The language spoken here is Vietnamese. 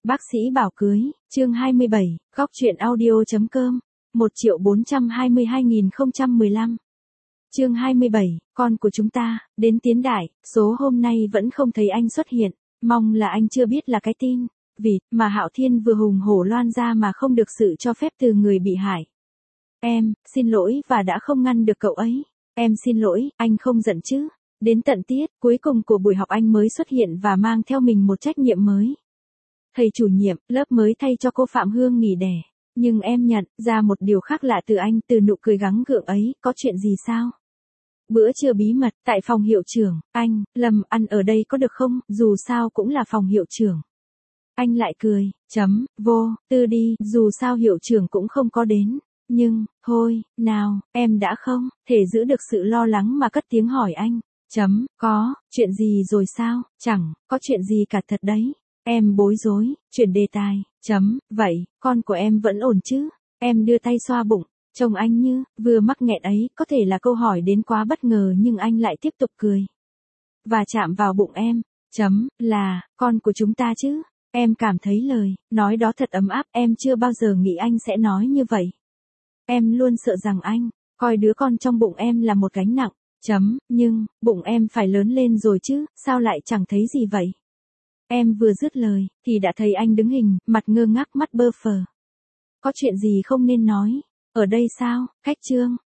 Bác sĩ bảo cưới, chương 27, góc truyện audio.com, 1.422.015. Chương 27, con của chúng ta, đến tiến đại, số hôm nay vẫn không thấy anh xuất hiện, mong là anh chưa biết là cái tin, vì, mà Hạo Thiên vừa hùng hổ loan ra mà không được sự cho phép từ người bị hại. Em, xin lỗi và đã không ngăn được cậu ấy. Em xin lỗi, anh không giận chứ. Đến tận tiết, cuối cùng của buổi học anh mới xuất hiện và mang theo mình một trách nhiệm mới. Thầy chủ nhiệm, lớp mới thay cho cô Phạm Hương nghỉ đẻ. Nhưng em nhận ra một điều khác lạ từ anh, từ nụ cười gắng gượng ấy, có chuyện gì sao? Bữa trưa bí mật, tại phòng hiệu trưởng, anh, Lâm, ăn ở đây có được không, dù sao cũng là phòng hiệu trưởng. Anh lại cười, vô tư đi, dù sao hiệu trưởng cũng không có đến. Nhưng, thôi, nào, em đã không thể giữ được sự lo lắng mà cất tiếng hỏi anh. Có, chuyện gì rồi sao, chẳng có chuyện gì cả thật đấy. Em bối rối, chuyển đề tài. Vậy, con của em vẫn ổn chứ? Em đưa tay xoa bụng, trông anh như vừa mắc nghẹn ấy, có thể là câu hỏi đến quá bất ngờ nhưng anh lại tiếp tục cười. Và chạm vào bụng em. Là, con của chúng ta chứ? Em cảm thấy lời nói đó thật ấm áp, em chưa bao giờ nghĩ anh sẽ nói như vậy. Em luôn sợ rằng anh coi đứa con trong bụng em là một gánh nặng. Nhưng, bụng em phải lớn lên rồi chứ, sao lại chẳng thấy gì vậy? Em vừa dứt lời, thì đã thấy anh đứng hình, mặt ngơ ngác, mắt bơ phờ. Có chuyện gì không nên nói? Ở đây sao? Cách trương,